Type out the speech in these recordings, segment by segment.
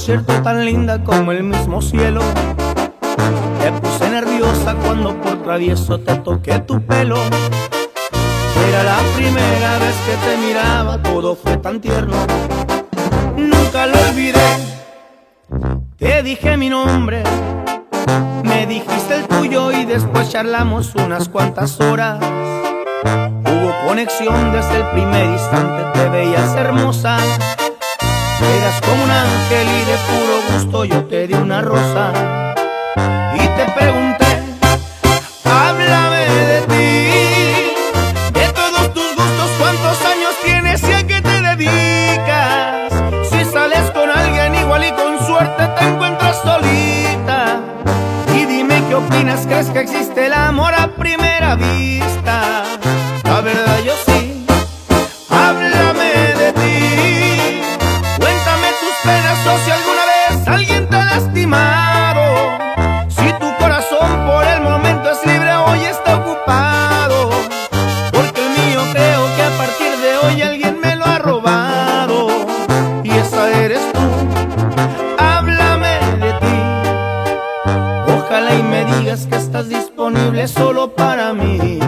cierto tan linda como el mismo cielo. Te puse nerviosa cuando por travieso te toqué tu pelo. Era la primera vez que te miraba, todo fue tan tierno. Nunca lo olvidé, te dije mi nombre, me dijiste el tuyo y después charlamos unas cuantas horas. Hubo conexión desde el primer instante, te veías hermosa. Eras como un ángel y de puro gusto yo te di una rosa. Y te pregunté, háblame de ti, de todos tus gustos, cuántos años tienes y a qué te dedicas. Si sales con alguien igual y con suerte te encuentras solita. Y dime qué opinas, ¿crees que existe el amor a primera vista? La verdad yo sí, háblame de ti. Cuéntame tus penas o si alguna vez alguien te ha lastimado. Si tu corazón por el momento es libre, hoy está ocupado. Porque el mío creo que a partir de hoy alguien me lo ha robado. Y esa eres tú, háblame de ti. Ojalá y me digas que estás disponible solo para mí.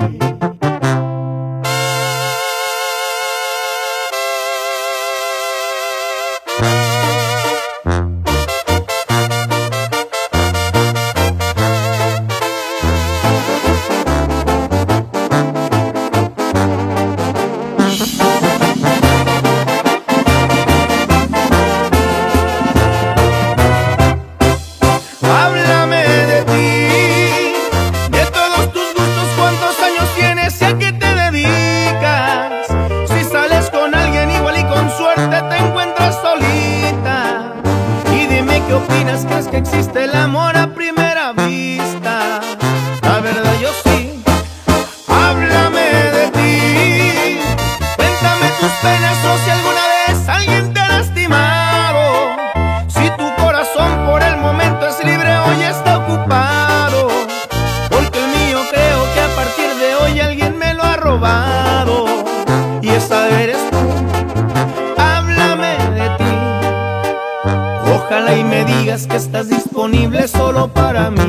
Háblame de ti, de todos tus gustos, cuántos años tienes y a qué te dedicas. Si sales con alguien igual y con suerte te encuentras solita. Y dime qué opinas, ¿crees que existe el amor a primera vista? La verdad yo sí, háblame de ti. Cuéntame tus penas o si alguna vez alguien te ha lastimado. Si tu corazón por el momento es libre, hoy está ocupado. Porque el mío creo que a partir de hoy alguien me lo ha robado. Y esa eres tú, háblame de ti. Ojalá y me digas que estás disponible solo para mí.